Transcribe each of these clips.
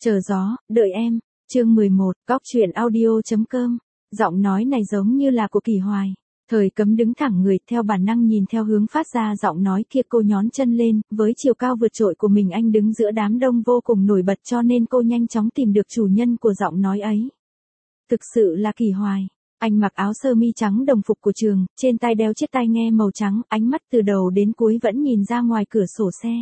Chờ gió, đợi em, chương 11, Góc truyện audio.com, giọng nói này giống như là của Kỳ Hoài. Thời Cấm đứng thẳng người, theo bản năng nhìn theo hướng phát ra giọng nói kia. Cô nhón chân lên, với chiều cao vượt trội của mình anh đứng giữa đám đông vô cùng nổi bật, cho nên cô nhanh chóng tìm được chủ nhân của giọng nói ấy. Thực sự là Kỳ Hoài. Anh mặc áo sơ mi trắng đồng phục của trường, trên tay đeo chiếc tai nghe màu trắng, ánh mắt từ đầu đến cuối vẫn nhìn ra ngoài cửa sổ xe.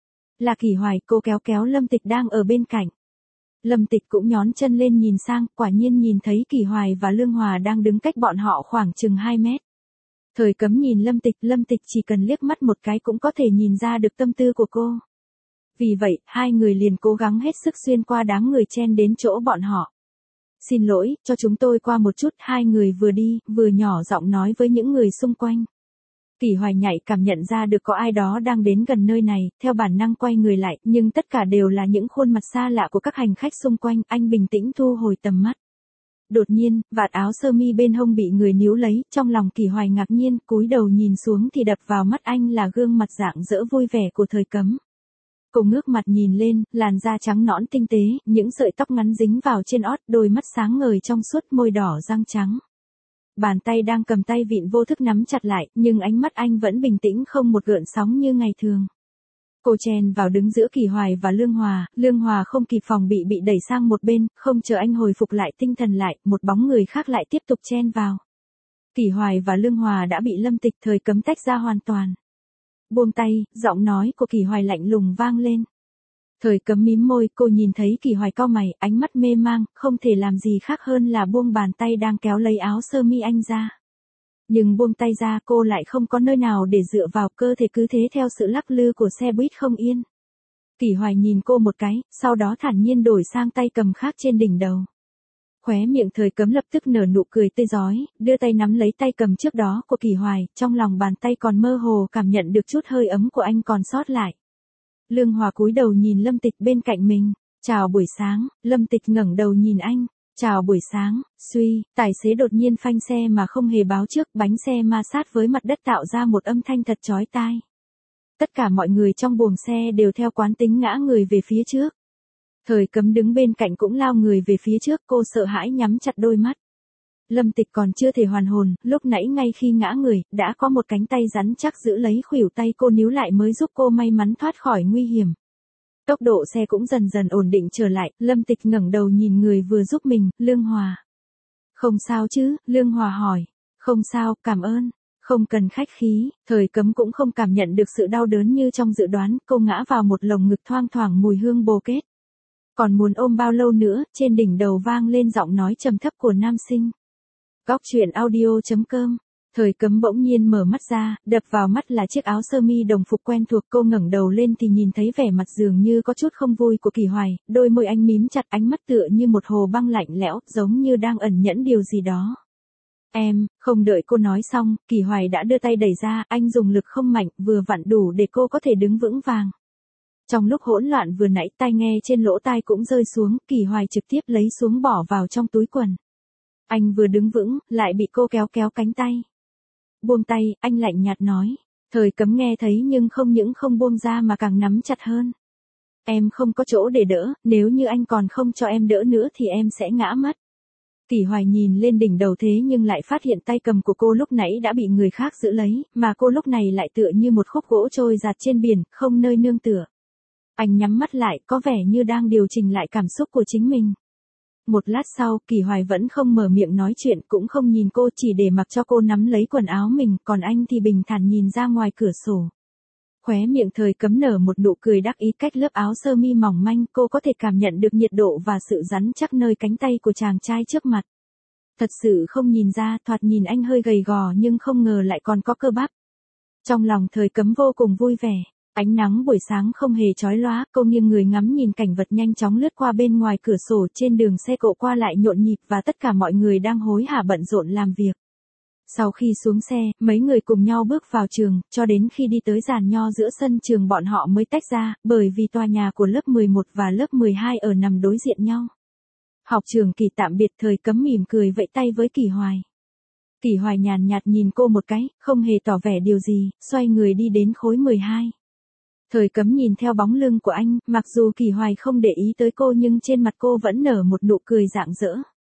Là Kỳ Hoài. Cô kéo kéo Lâm Tịch đang ở bên cạnh. Lâm Tịch cũng nhón chân lên nhìn sang, quả nhiên nhìn thấy Kỳ Hoài và Lương Hòa đang đứng cách bọn họ khoảng chừng 2 mét. Thời Cấm nhìn Lâm Tịch chỉ cần liếc mắt một cái cũng có thể nhìn ra được tâm tư của cô. Vì vậy, hai người liền cố gắng hết sức xuyên qua đám người chen đến chỗ bọn họ. Xin lỗi, cho chúng tôi qua một chút. Hai người vừa đi, vừa nhỏ giọng nói với những người xung quanh. Kỳ Hoài nhạy cảm nhận ra được có ai đó đang đến gần nơi này, theo bản năng quay người lại, nhưng tất cả đều là những khuôn mặt xa lạ của các hành khách xung quanh. Anh bình tĩnh thu hồi tầm mắt. Đột nhiên, vạt áo sơ mi bên hông bị người níu lấy, trong lòng Kỳ Hoài ngạc nhiên, cúi đầu nhìn xuống thì đập vào mắt anh là gương mặt rạng rỡ vui vẻ của Thời Cấm. Cô ngước mặt nhìn lên, làn da trắng nõn tinh tế, những sợi tóc ngắn dính vào trên ót, đôi mắt sáng ngời trong suốt, môi đỏ răng trắng. Bàn tay đang cầm tay vịn vô thức nắm chặt lại, nhưng ánh mắt anh vẫn bình tĩnh không một gợn sóng như ngày thường. Cô chen vào đứng giữa Kỳ Hoài và Lương Hòa không kịp phòng bị đẩy sang một bên, không chờ anh hồi phục lại tinh thần lại, một bóng người khác lại tiếp tục chen vào. Kỳ Hoài và Lương Hòa đã bị Lâm Tịch Thời Cấm tách ra hoàn toàn. Buông tay, giọng nói của Kỳ Hoài lạnh lùng vang lên. Thời Cấm mím môi, cô nhìn thấy Kỳ Hoài cau mày, ánh mắt mê mang, không thể làm gì khác hơn là buông bàn tay đang kéo lấy áo sơ mi anh ra. Nhưng buông tay ra cô lại không có nơi nào để dựa vào, cơ thể cứ thế theo sự lắc lư của xe buýt không yên. Kỳ Hoài nhìn cô một cái, sau đó thản nhiên đổi sang tay cầm khác trên đỉnh đầu. Khóe miệng Thời Cấm lập tức nở nụ cười tươi rói, đưa tay nắm lấy tay cầm trước đó của Kỳ Hoài, trong lòng bàn tay còn mơ hồ cảm nhận được chút hơi ấm của anh còn sót lại. Lương Hòa cúi đầu nhìn Lâm Tịch bên cạnh mình. Chào buổi sáng. Lâm Tịch ngẩng đầu nhìn anh. Chào buổi sáng. Suy, tài xế đột nhiên phanh xe mà không hề báo trước, bánh xe ma sát với mặt đất tạo ra một âm thanh thật chói tai. Tất cả mọi người trong buồng xe đều theo quán tính ngã người về phía trước. Thời Cấm đứng bên cạnh cũng lao người về phía trước, cô sợ hãi nhắm chặt đôi mắt. Lâm Tịch còn chưa thể hoàn hồn, lúc nãy ngay khi ngã người, đã có một cánh tay rắn chắc giữ lấy khuỷu tay cô níu lại mới giúp cô may mắn thoát khỏi nguy hiểm. Tốc độ xe cũng dần dần ổn định trở lại, Lâm Tịch ngẩng đầu nhìn người vừa giúp mình, Lương Hòa. Không sao chứ? Lương Hòa hỏi. Không sao, cảm ơn. Không cần khách khí. Thời Cấm cũng không cảm nhận được sự đau đớn như trong dự đoán, cô ngã vào một lồng ngực thoang thoảng mùi hương bồ kết. Còn muốn ôm bao lâu nữa? Trên đỉnh đầu vang lên giọng nói trầm thấp của nam sinh. Góc truyện audio.com. Thời Cấm bỗng nhiên mở mắt ra, đập vào mắt là chiếc áo sơ mi đồng phục quen thuộc. Cô ngẩng đầu lên thì nhìn thấy vẻ mặt dường như có chút không vui của Kỳ Hoài, đôi môi anh mím chặt, ánh mắt tựa như một hồ băng lạnh lẽo, giống như đang ẩn nhẫn điều gì đó. Em, không đợi cô nói xong, Kỳ Hoài đã đưa tay đẩy ra, anh dùng lực không mạnh, vừa vặn đủ để cô có thể đứng vững vàng. Trong lúc hỗn loạn vừa nãy, tai nghe trên lỗ tai cũng rơi xuống, Kỳ Hoài trực tiếp lấy xuống bỏ vào trong túi quần. Anh vừa đứng vững, lại bị cô kéo kéo cánh tay. Buông tay, anh lạnh nhạt nói. Thời Cấm nghe thấy nhưng không những không buông ra mà càng nắm chặt hơn. Em không có chỗ để đỡ, nếu như anh còn không cho em đỡ nữa thì em sẽ ngã mất. Kỳ Hoài nhìn lên đỉnh đầu thế nhưng lại phát hiện tay cầm của cô lúc nãy đã bị người khác giữ lấy, mà cô lúc này lại tựa như một khúc gỗ trôi dạt trên biển, không nơi nương tựa. Anh nhắm mắt lại, có vẻ như đang điều chỉnh lại cảm xúc của chính mình. Một lát sau, Kỳ Hoài vẫn không mở miệng nói chuyện, cũng không nhìn cô, chỉ để mặc cho cô nắm lấy quần áo mình, còn anh thì bình thản nhìn ra ngoài cửa sổ. Khóe miệng Thời Cấm nở một nụ cười đắc ý, cách lớp áo sơ mi mỏng manh, cô có thể cảm nhận được nhiệt độ và sự rắn chắc nơi cánh tay của chàng trai trước mặt. Thật sự không nhìn ra, thoạt nhìn anh hơi gầy gò nhưng không ngờ lại còn có cơ bắp. Trong lòng Thời Cấm vô cùng vui vẻ. Ánh nắng buổi sáng không hề chói lóa, cô nghiêng người ngắm nhìn cảnh vật nhanh chóng lướt qua bên ngoài cửa sổ, trên đường xe cộ qua lại nhộn nhịp và tất cả mọi người đang hối hả bận rộn làm việc. Sau khi xuống xe, mấy người cùng nhau bước vào trường, cho đến khi đi tới giàn nho giữa sân trường bọn họ mới tách ra, bởi vì tòa nhà của lớp 11 và lớp 12 ở nằm đối diện nhau. Học trường kỳ tạm biệt. Thời Cấm mỉm cười vẫy tay với Kỳ Hoài. Kỳ Hoài nhàn nhạt nhìn cô một cái, không hề tỏ vẻ điều gì, xoay người đi đến khối 12. Thời Cấm nhìn theo bóng lưng của anh, mặc dù Kỳ Hoài không để ý tới cô nhưng trên mặt cô vẫn nở một nụ cười rạng rỡ.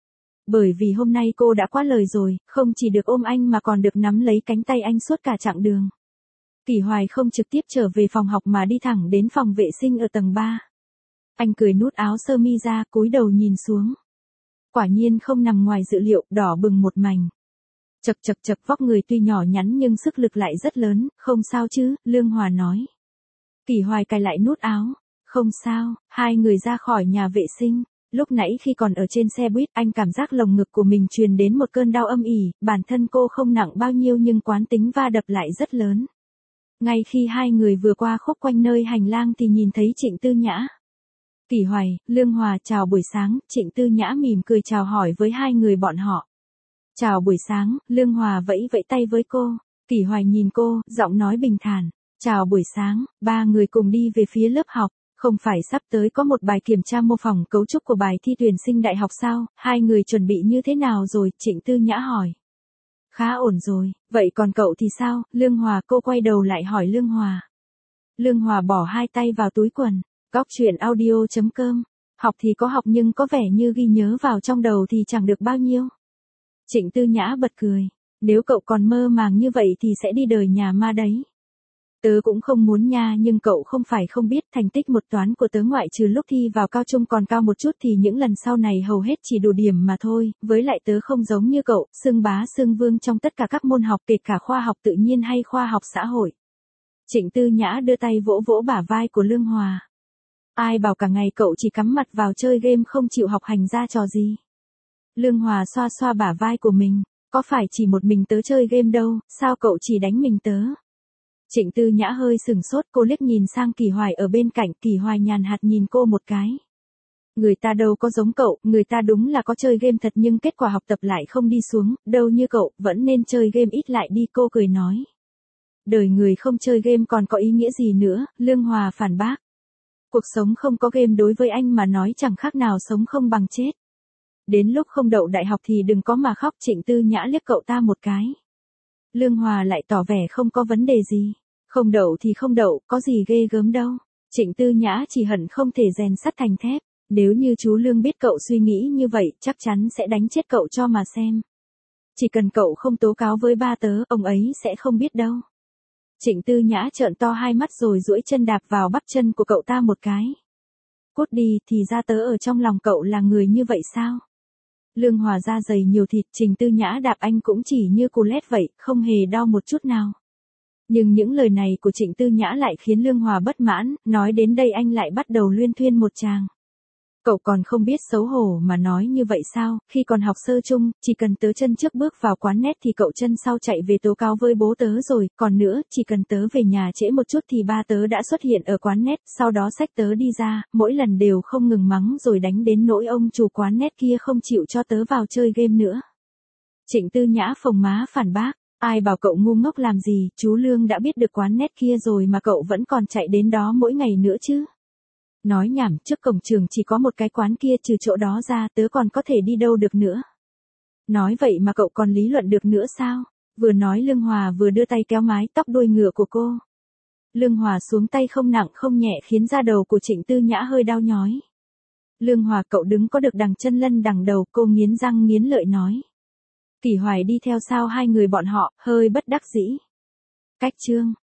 Bởi vì hôm nay cô đã quá lời rồi, không chỉ được ôm anh mà còn được nắm lấy cánh tay anh suốt cả chặng đường. Kỳ Hoài không trực tiếp trở về phòng học mà đi thẳng đến phòng vệ sinh ở tầng 3. Anh cười nút áo sơ mi ra, cúi đầu nhìn xuống. Quả nhiên không nằm ngoài dự liệu, đỏ bừng một mảnh. Chật chật chật, vóc người tuy nhỏ nhắn nhưng sức lực lại rất lớn, không sao chứ, Lương Hòa nói. Kỳ Hoài cài lại nút áo. Không sao, hai người ra khỏi nhà vệ sinh. Lúc nãy khi còn ở trên xe buýt, anh cảm giác lồng ngực của mình truyền đến một cơn đau âm ỉ, bản thân cô không nặng bao nhiêu nhưng quán tính va đập lại rất lớn. Ngay khi hai người vừa qua khúc quanh nơi hành lang thì nhìn thấy Trịnh Tư Nhã. Kỳ Hoài, Lương Hòa chào buổi sáng, Trịnh Tư Nhã mỉm cười chào hỏi với hai người bọn họ. Chào buổi sáng, Lương Hòa vẫy vẫy tay với cô. Kỳ Hoài nhìn cô, giọng nói bình thản. Chào buổi sáng, ba người cùng đi về phía lớp học. Không phải sắp tới có một bài kiểm tra mô phỏng cấu trúc của bài thi tuyển sinh đại học sao, hai người chuẩn bị như thế nào rồi, Trịnh Tư Nhã hỏi. Khá ổn rồi, vậy còn cậu thì sao, Lương Hòa, cô quay đầu lại hỏi Lương Hòa. Lương Hòa bỏ hai tay vào túi quần, Góc truyện audio.com, học thì có học nhưng có vẻ như ghi nhớ vào trong đầu thì chẳng được bao nhiêu. Trịnh Tư Nhã bật cười, nếu cậu còn mơ màng như vậy thì sẽ đi đời nhà ma đấy. Tớ cũng không muốn nha, nhưng cậu không phải không biết thành tích một toán của tớ ngoại trừ lúc thi vào cao trung còn cao một chút thì những lần sau này hầu hết chỉ đủ điểm mà thôi, với lại tớ không giống như cậu, xưng bá xưng vương trong tất cả các môn học kể cả khoa học tự nhiên hay khoa học xã hội. Trịnh Tư Nhã đưa tay vỗ vỗ bả vai của Lương Hòa. Ai bảo cả ngày cậu chỉ cắm mặt vào chơi game không chịu học hành ra trò gì. Lương Hòa xoa xoa bả vai của mình, có phải chỉ một mình tớ chơi game đâu, sao cậu chỉ đánh mình tớ? Trịnh Tư Nhã hơi sừng sốt, cô liếc nhìn sang Kỳ Hoài ở bên cạnh, Kỳ Hoài nhàn hạt nhìn cô một cái. Người ta đâu có giống cậu, người ta đúng là có chơi game thật nhưng kết quả học tập lại không đi xuống, đâu như cậu, vẫn nên chơi game ít lại đi, cô cười nói. Đời người không chơi game còn có ý nghĩa gì nữa, Lương Hòa phản bác. Cuộc sống không có game đối với anh mà nói chẳng khác nào sống không bằng chết. Đến lúc không đậu đại học thì đừng có mà khóc, Trịnh Tư Nhã liếc cậu ta một cái. Lương Hòa lại tỏ vẻ không có vấn đề gì. Không đậu thì không đậu, có gì ghê gớm đâu. Trịnh Tư Nhã chỉ hận không thể rèn sắt thành thép. Nếu như chú Lương biết cậu suy nghĩ như vậy, chắc chắn sẽ đánh chết cậu cho mà xem. Chỉ cần cậu không tố cáo với ba tớ, ông ấy sẽ không biết đâu. Trịnh Tư Nhã trợn to hai mắt rồi duỗi chân đạp vào bắp chân của cậu ta một cái. Cút đi, thì ra tớ ở trong lòng cậu là người như vậy sao? Lương Hòa da dày nhiều thịt, Trịnh Tư Nhã đạp anh cũng chỉ như cù lét vậy, không hề đau một chút nào. Nhưng những lời này của Trịnh Tư Nhã lại khiến Lương Hòa bất mãn, nói đến đây anh lại bắt đầu luyên thuyên một tràng. Cậu còn không biết xấu hổ mà nói như vậy sao, khi còn học sơ chung, chỉ cần tớ chân trước bước vào quán net thì cậu chân sau chạy về tố cáo với bố tớ rồi, còn nữa, chỉ cần tớ về nhà trễ một chút thì ba tớ đã xuất hiện ở quán net, sau đó xách tớ đi ra, mỗi lần đều không ngừng mắng rồi đánh đến nỗi ông chủ quán net kia không chịu cho tớ vào chơi game nữa. Trịnh Tư Nhã phồng má phản bác, ai bảo cậu ngu ngốc làm gì, chú Lương đã biết được quán net kia rồi mà cậu vẫn còn chạy đến đó mỗi ngày nữa chứ. Nói nhảm, trước cổng trường chỉ có một cái quán kia, trừ chỗ đó ra tớ còn có thể đi đâu được nữa. Nói vậy mà cậu còn lý luận được nữa sao? Vừa nói Lương Hòa vừa đưa tay kéo mái tóc đuôi ngựa của cô. Lương Hòa xuống tay không nặng không nhẹ khiến da đầu của Trịnh Tư Nhã hơi đau nhói. Lương Hòa, cậu đứng có được đằng chân lân đằng đầu, cô nghiến răng nghiến lợi nói. Kỳ Hoài đi theo sau hai người bọn họ, hơi bất đắc dĩ. Cách chương